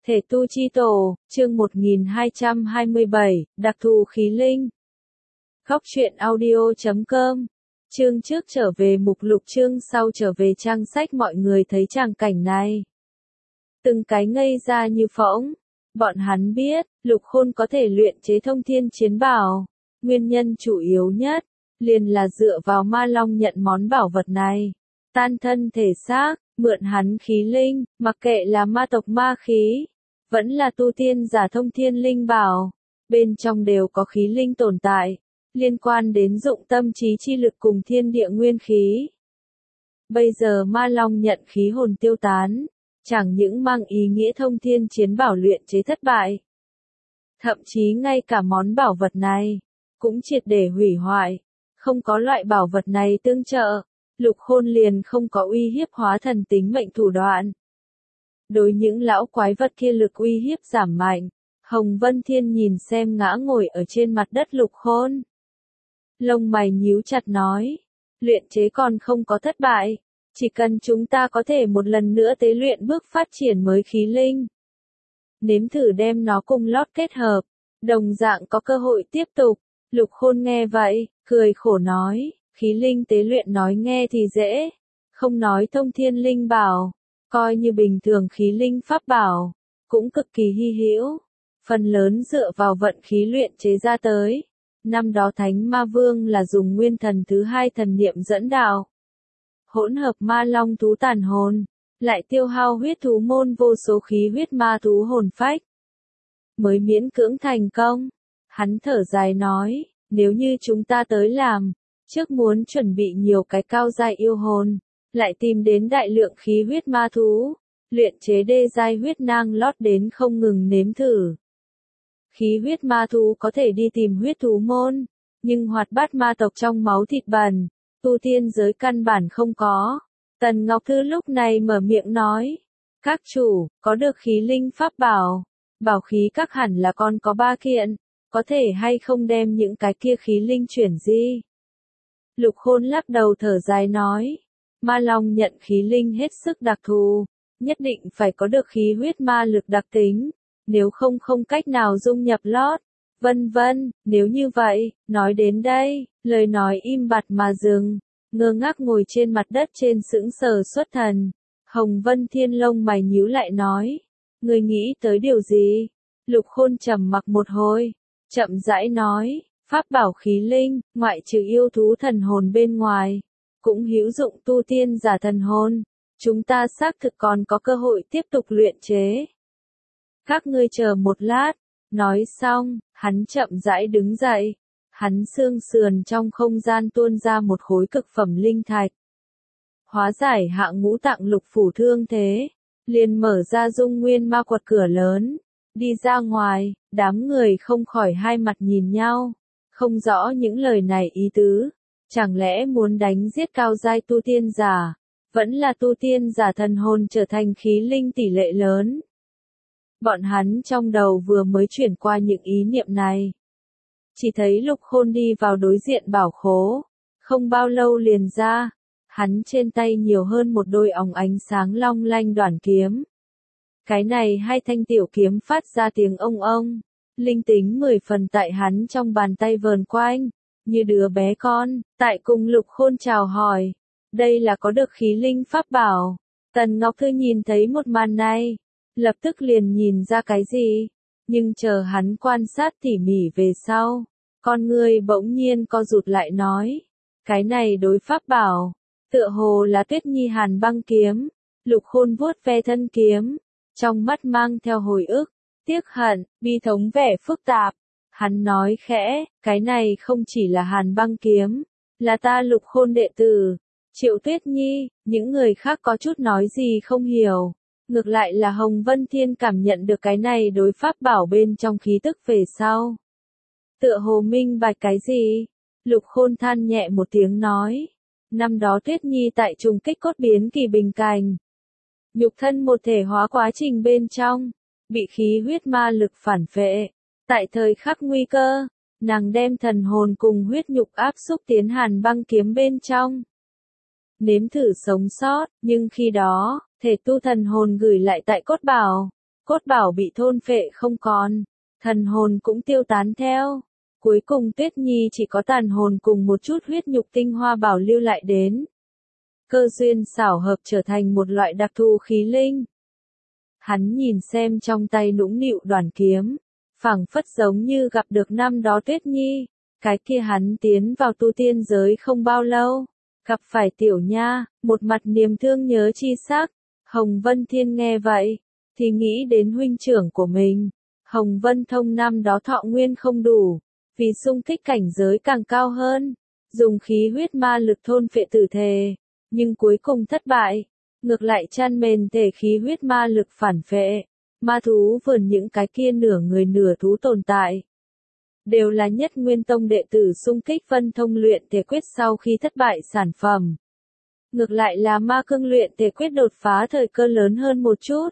Thể tu chi tổ, chương 1227, đặc thù khí linh. Góc truyện audio.com. Chương trước trở về mục lục, chương sau trở về trang sách. Mọi người thấy tràng cảnh này, từng cái ngây ra như phỗng. Bọn hắn biết, Lục Khôn có thể luyện chế thông thiên chiến bảo. Nguyên nhân chủ yếu nhất, liền là dựa vào Ma Long nhận món bảo vật này. Tan thân thể xác, mượn hắn khí linh, mặc kệ là ma tộc ma khí, vẫn là tu tiên giả thông thiên linh bảo, bên trong đều có khí linh tồn tại, liên quan đến dụng tâm trí chi lực cùng thiên địa nguyên khí. Bây giờ Ma Long nhận khí hồn tiêu tán, chẳng những mang ý nghĩa thông thiên chiến bảo luyện chế thất bại, thậm chí ngay cả món bảo vật này cũng triệt để hủy hoại. Không có loại bảo vật này tương trợ, Lục Khôn liền không có uy hiếp hóa thần tính mệnh thủ đoạn. Đối những lão quái vật kia lực uy hiếp giảm mạnh, Hồng Vân Thiên nhìn xem ngã ngồi ở trên mặt đất Lục Khôn. Lông mày nhíu chặt nói, luyện chế còn không có thất bại, chỉ cần chúng ta có thể một lần nữa tế luyện bước phát triển mới khí linh. Nếm thử đem nó cùng lót kết hợp, đồng dạng có cơ hội tiếp tục. Lục Khôn nghe vậy, cười khổ nói, khí linh tế luyện nói nghe thì dễ, không nói thông thiên linh bảo, coi như bình thường khí linh pháp bảo, cũng cực kỳ hy hữu, phần lớn dựa vào vận khí luyện chế ra tới. Năm đó Thánh Ma Vương là dùng nguyên thần thứ hai thần niệm dẫn đạo, hỗn hợp ma long thú tàn hồn, lại tiêu hao huyết thú môn vô số khí huyết ma thú hồn phách, mới miễn cưỡng thành công. Hắn thở dài nói, nếu như chúng ta tới làm, trước muốn chuẩn bị nhiều cái cao giai yêu hồn, lại tìm đến đại lượng khí huyết ma thú, luyện chế đê giai huyết nang lót đến không ngừng nếm thử. Khí huyết ma thú có thể đi tìm huyết thú môn, nhưng hoạt bát ma tộc trong máu thịt bẩn, tu tiên giới căn bản không có. Tần Ngọc Thư lúc này mở miệng nói, các chủ, có được khí linh pháp bảo, bảo khí các hẳn là còn có 3 kiện, có thể hay không đem những cái kia khí linh chuyển di. Lục Khôn lắc đầu thở dài nói, Ma Long nhận khí linh hết sức đặc thù, nhất định phải có được khí huyết ma lực đặc tính, nếu không không cách nào dung nhập lót, vân vân. Nếu như vậy, nói đến đây, lời nói im bặt mà dừng, ngơ ngác ngồi trên mặt đất trên sững sờ xuất thần. Hồng Vân Thiên lông mày nhíu lại nói, người nghĩ tới điều gì? Lục Khôn trầm mặc một hồi, chậm rãi nói, pháp bảo khí linh, ngoại trừ yêu thú thần hồn bên ngoài, cũng hữu dụng tu tiên giả thần hồn, chúng ta xác thực còn có cơ hội tiếp tục luyện chế. Các ngươi chờ một lát. Nói xong, hắn chậm rãi đứng dậy, hắn xương sườn trong không gian tuôn ra một khối cực phẩm linh thạch. Hóa giải hạng ngũ tạng lục phủ thương thế, liền mở ra dung nguyên ma quật cửa lớn, đi ra ngoài. Đám người không khỏi hai mặt nhìn nhau, không rõ những lời này ý tứ, chẳng lẽ muốn đánh giết cao giai tu tiên giả, vẫn là tu tiên giả thần hồn trở thành khí linh tỷ lệ lớn. Bọn hắn trong đầu vừa mới chuyển qua những ý niệm này, chỉ thấy Lục Khôn đi vào đối diện bảo khố, không bao lâu liền ra, hắn trên tay nhiều hơn một đôi óng ánh sáng long lanh đoản kiếm. Cái này hai thanh tiểu kiếm phát ra tiếng ông ông, linh tính 10 phần tại hắn trong bàn tay vờn quanh, như đứa bé con, tại cùng Lục Khôn chào hỏi. Đây là có được khí linh pháp bảo. Tần Ngọc Thư nhìn thấy một màn này, lập tức liền nhìn ra cái gì, nhưng chờ hắn quan sát tỉ mỉ về sau, con người bỗng nhiên co rụt lại nói, cái này đối pháp bảo, tựa hồ là Tuyết Nhi Hàn Băng kiếm. Lục Khôn vuốt ve thân kiếm, trong mắt mang theo hồi ức, tiếc hận, bi thống vẻ phức tạp. Hắn nói khẽ, cái này không chỉ là Hàn Băng kiếm, là ta Lục Khôn đệ tử, Triệu Tuyết Nhi. Những người khác có chút nói gì không hiểu. Ngược lại là Hồng Vân Thiên cảm nhận được cái này đối pháp bảo bên trong khí tức về sau, tựa hồ minh bạch cái gì. Lục Khôn than nhẹ một tiếng nói, năm đó Tuyết Nhi tại trùng kích cốt biến kỳ bình cảnh, nhục thân một thể hóa quá trình bên trong, bị khí huyết ma lực phản phệ. Tại thời khắc nguy cơ, nàng đem thần hồn cùng huyết nhục áp xúc tiến Hàn Băng kiếm bên trong, nếm thử sống sót, nhưng khi đó, thể tu thần hồn gửi lại tại cốt bảo, cốt bảo bị thôn phệ không còn, thần hồn cũng tiêu tán theo. Cuối cùng Tuyết Nhi chỉ có tàn hồn cùng một chút huyết nhục tinh hoa bảo lưu lại đến. Cơ duyên xảo hợp trở thành một loại đặc thù khí linh. Hắn nhìn xem trong tay nũng nịu đoàn kiếm, phảng phất giống như gặp được năm đó Tuyết Nhi, cái kia hắn tiến vào tu tiên giới không bao lâu, gặp phải Tiểu Nha, một mặt niềm thương nhớ chi sắc. Hồng Vân Thiên nghe vậy, thì nghĩ đến huynh trưởng của mình. Hồng Vân Thông năm đó thọ nguyên không đủ, vì xung kích cảnh giới càng cao hơn, dùng khí huyết ma lực thôn phệ tử thể, nhưng cuối cùng thất bại, ngược lại chăn mền thể khí huyết ma lực phản phệ. Ma thú vườn những cái kia nửa người nửa thú tồn tại, đều là Nhất Nguyên Tông đệ tử xung kích Vân Thông luyện thể quyết sau khi thất bại sản phẩm. Ngược lại là Ma Cương luyện thể quyết đột phá thời cơ lớn hơn một chút.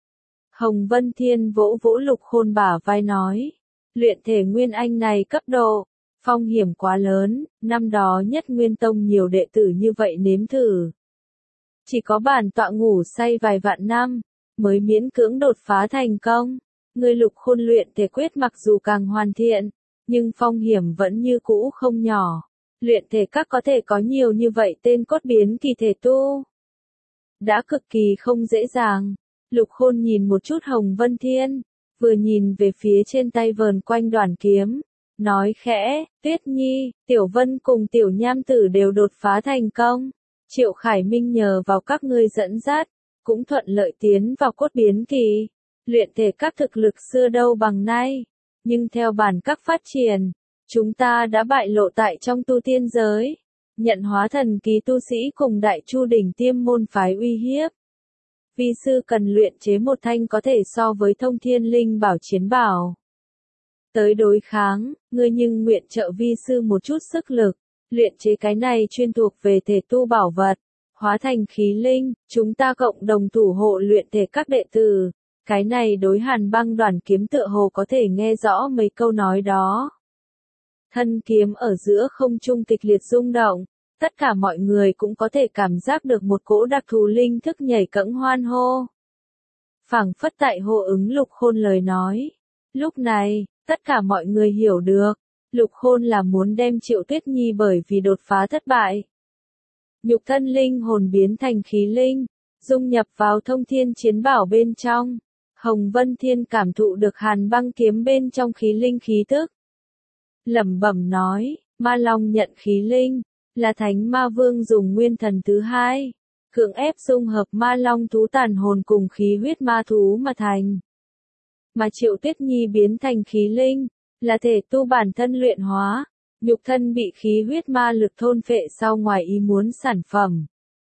Hồng Vân Thiên vỗ vỗ Lục Khôn bả vai nói, luyện thể Nguyên Anh này cấp độ, phong hiểm quá lớn, năm đó Nhất Nguyên Tông nhiều đệ tử như vậy nếm thử. Chỉ có bản tọa ngủ say vài vạn năm, mới miễn cưỡng đột phá thành công. Người Lục Khôn luyện thể quyết mặc dù càng hoàn thiện, nhưng phong hiểm vẫn như cũ không nhỏ. Luyện thể các có thể có nhiều như vậy tên cốt biến kỳ thể tu, đã cực kỳ không dễ dàng. Lục Khôn nhìn một chút Hồng Vân Thiên, vừa nhìn về phía trên tay vờn quanh đoàn kiếm, nói khẽ, Tuyết Nhi, Tiểu Vân cùng Tiểu Nham Tử đều đột phá thành công. Triệu Khải Minh nhờ vào các ngươi dẫn dắt, cũng thuận lợi tiến vào cốt biến kỳ. Luyện thể các thực lực xưa đâu bằng nay, nhưng theo bản các phát triển, chúng ta đã bại lộ tại trong tu tiên giới, nhận hóa thần kỳ tu sĩ cùng Đại Chu đỉnh tiêm môn phái uy hiếp. Vi sư cần luyện chế một thanh có thể so với Thông Thiên Linh bảo chiến bảo tới đối kháng, ngươi nhưng nguyện trợ vi sư một chút sức lực, luyện chế cái này chuyên thuộc về thể tu bảo vật, hóa thành khí linh, chúng ta cộng đồng thủ hộ luyện thể các đệ tử. Cái này đối Hàn Băng đoàn kiếm tựa hồ có thể nghe rõ mấy câu nói đó. Thân kiếm ở giữa không trung kịch liệt rung động, tất cả mọi người cũng có thể cảm giác được một cỗ đặc thù linh thức nhảy cẫng hoan hô. Phảng phất tại hô ứng Lục Khôn lời nói. Lúc này, tất cả mọi người hiểu được, Lục Khôn là muốn đem Triệu Tuyết Nhi bởi vì đột phá thất bại. Nhục thân linh hồn biến thành khí linh, dung nhập vào Thông Thiên chiến bảo bên trong. Hồng Vân Thiên cảm thụ được Hàn Băng kiếm bên trong khí linh khí tức. Lẩm bẩm nói, Ma Long nhận khí linh, là Thánh Ma Vương dùng nguyên thần thứ hai, cưỡng ép dung hợp Ma Long thú tàn hồn cùng khí huyết ma thú mà thành. Mà Triệu Tuyết Nhi biến thành khí linh, là thể tu bản thân luyện hóa, nhục thân bị khí huyết ma lực thôn phệ sau ngoài ý muốn sản phẩm.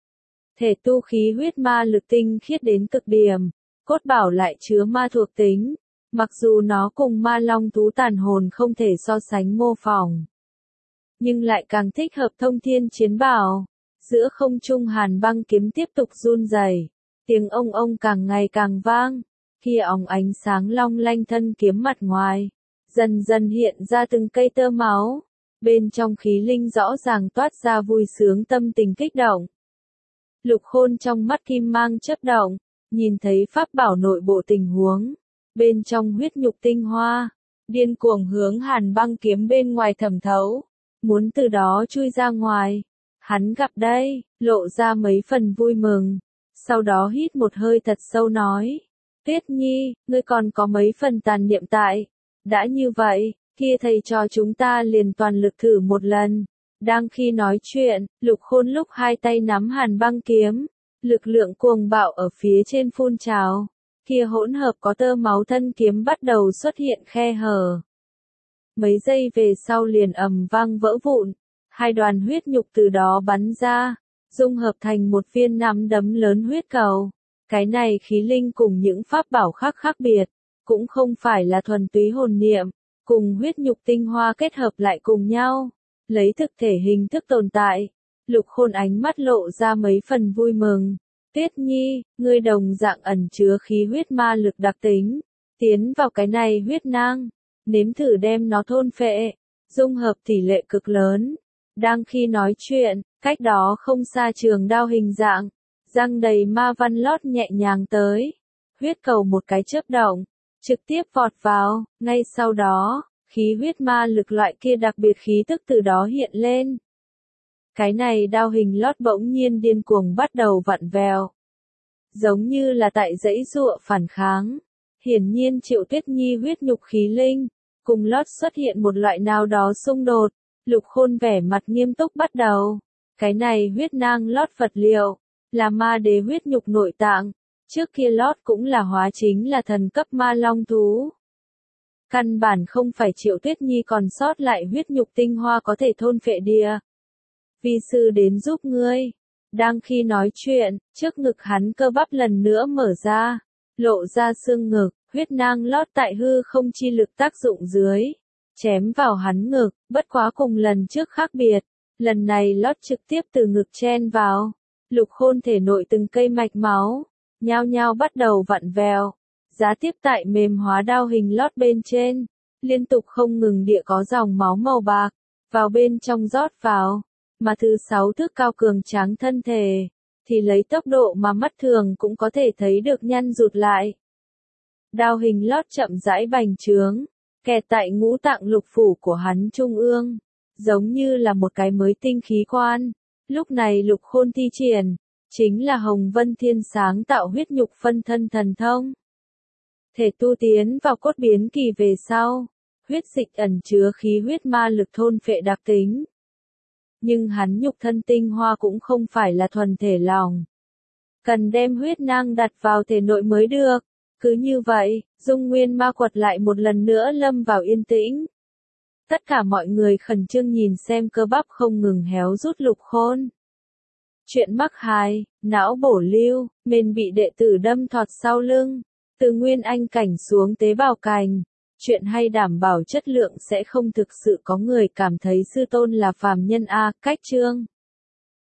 Thể tu khí huyết ma lực tinh khiết đến cực điểm, cốt bảo lại chứa ma thuộc tính, mặc dù nó cùng Ma Long thú tàn hồn không thể so sánh mô phỏng, nhưng lại càng thích hợp Thông Thiên chiến bảo. Giữa không trung Hàn Băng kiếm tiếp tục run rẩy, tiếng ông ông càng ngày càng vang, khi óng ánh sáng long lanh thân kiếm mặt ngoài, dần dần hiện ra từng cây tơ máu, bên trong khí linh rõ ràng toát ra vui sướng tâm tình kích động. Lục Khôn trong mắt kim mang chớp động, nhìn thấy pháp bảo nội bộ tình huống, bên trong huyết nhục tinh hoa, điên cuồng hướng Hàn Băng kiếm bên ngoài thẩm thấu, muốn từ đó chui ra ngoài. Hắn gặp đây, lộ ra mấy phần vui mừng, sau đó hít một hơi thật sâu nói, Tuyết Nhi, ngươi còn có mấy phần tàn niệm tại, đã như vậy, kia thầy trò chúng ta liền toàn lực thử một lần. Đang khi nói chuyện, Lục Khôn lúc hai tay nắm Hàn Băng kiếm, lực lượng cuồng bạo ở phía trên phun trào, kia hỗn hợp có tơ máu thân kiếm bắt đầu xuất hiện khe hở. Mấy giây về sau liền ầm vang vỡ vụn, hai đoàn huyết nhục từ đó bắn ra, dung hợp thành một viên nắm đấm lớn huyết cầu. Cái này khí linh cùng những pháp bảo khác khác biệt, cũng không phải là thuần túy hồn niệm, cùng huyết nhục tinh hoa kết hợp lại cùng nhau, lấy thực thể hình thức tồn tại. Lục Khôn ánh mắt lộ ra mấy phần vui mừng. Tuyết Nhi, ngươi đồng dạng ẩn chứa khí huyết ma lực đặc tính, tiến vào cái này huyết nang, nếm thử đem nó thôn phệ, dung hợp tỷ lệ cực lớn. Đang khi nói chuyện, cách đó không xa trường đao hình dạng, răng đầy ma văn lót nhẹ nhàng tới. huyết cầu một cái chớp động, trực tiếp vọt vào, ngay sau đó, khí huyết ma lực loại kia đặc biệt khí tức từ đó hiện lên. Cái này đao hình lót bỗng nhiên điên cuồng bắt đầu vặn vẹo. Giống như là tại dãy dụa phản kháng. Hiển nhiên Triệu Tuyết Nhi huyết nhục khí linh, cùng lót xuất hiện một loại nào đó xung đột. Lục Khôn vẻ mặt nghiêm túc bắt đầu. Cái này huyết nang lót vật liệu, là ma đế huyết nhục nội tạng. Trước kia lót cũng là hóa chính là thần cấp ma long thú. Căn bản không phải Triệu Tuyết Nhi còn sót lại huyết nhục tinh hoa có thể thôn phệ địa. Vi sư đến giúp ngươi. Đang khi nói chuyện, trước ngực hắn cơ bắp lần nữa mở ra, lộ ra xương ngực, huyết nang lót tại hư không chi lực tác dụng dưới, chém vào hắn ngực, bất quá cùng lần trước khác biệt, lần này lót trực tiếp từ ngực chen vào, Lục Khôn thể nội từng cây mạch máu, nhao nhao bắt đầu vặn vẹo, giá tiếp tại mềm hóa đao hình lót bên trên, liên tục không ngừng địa có dòng máu màu bạc, vào bên trong rót vào. Mà thứ 6 thước cao cường tráng thân thể, thì lấy tốc độ mà mắt thường cũng có thể thấy được nhăn rụt lại. Đao hình lót chậm rãi bành trướng, kẹt tại ngũ tạng lục phủ của hắn trung ương, giống như là một cái mới tinh khí quan. Lúc này Lục Khôn thi triển, chính là Hồng Vân Thiên sáng tạo huyết nhục phân thân thần thông. Thể tu tiến vào cốt biến kỳ về sau, huyết dịch ẩn chứa khí huyết ma lực thôn phệ đặc tính. Nhưng hắn nhục thân tinh hoa cũng không phải là thuần thể lòng. Cần đem huyết nang đặt vào thể nội mới được. Cứ như vậy, Dung Nguyên ma quật lại một lần nữa lâm vào yên tĩnh. Tất cả mọi người khẩn trương nhìn xem cơ bắp không ngừng héo rút Lục Khôn. Chuyện mắc hài, não bổ lưu, mền bị đệ tử đâm thọt sau lưng. Từ nguyên anh cảnh xuống tế bào cành. Chuyện hay đảm bảo chất lượng sẽ không thực sự có người cảm thấy sư tôn là phàm nhân a, cách chương.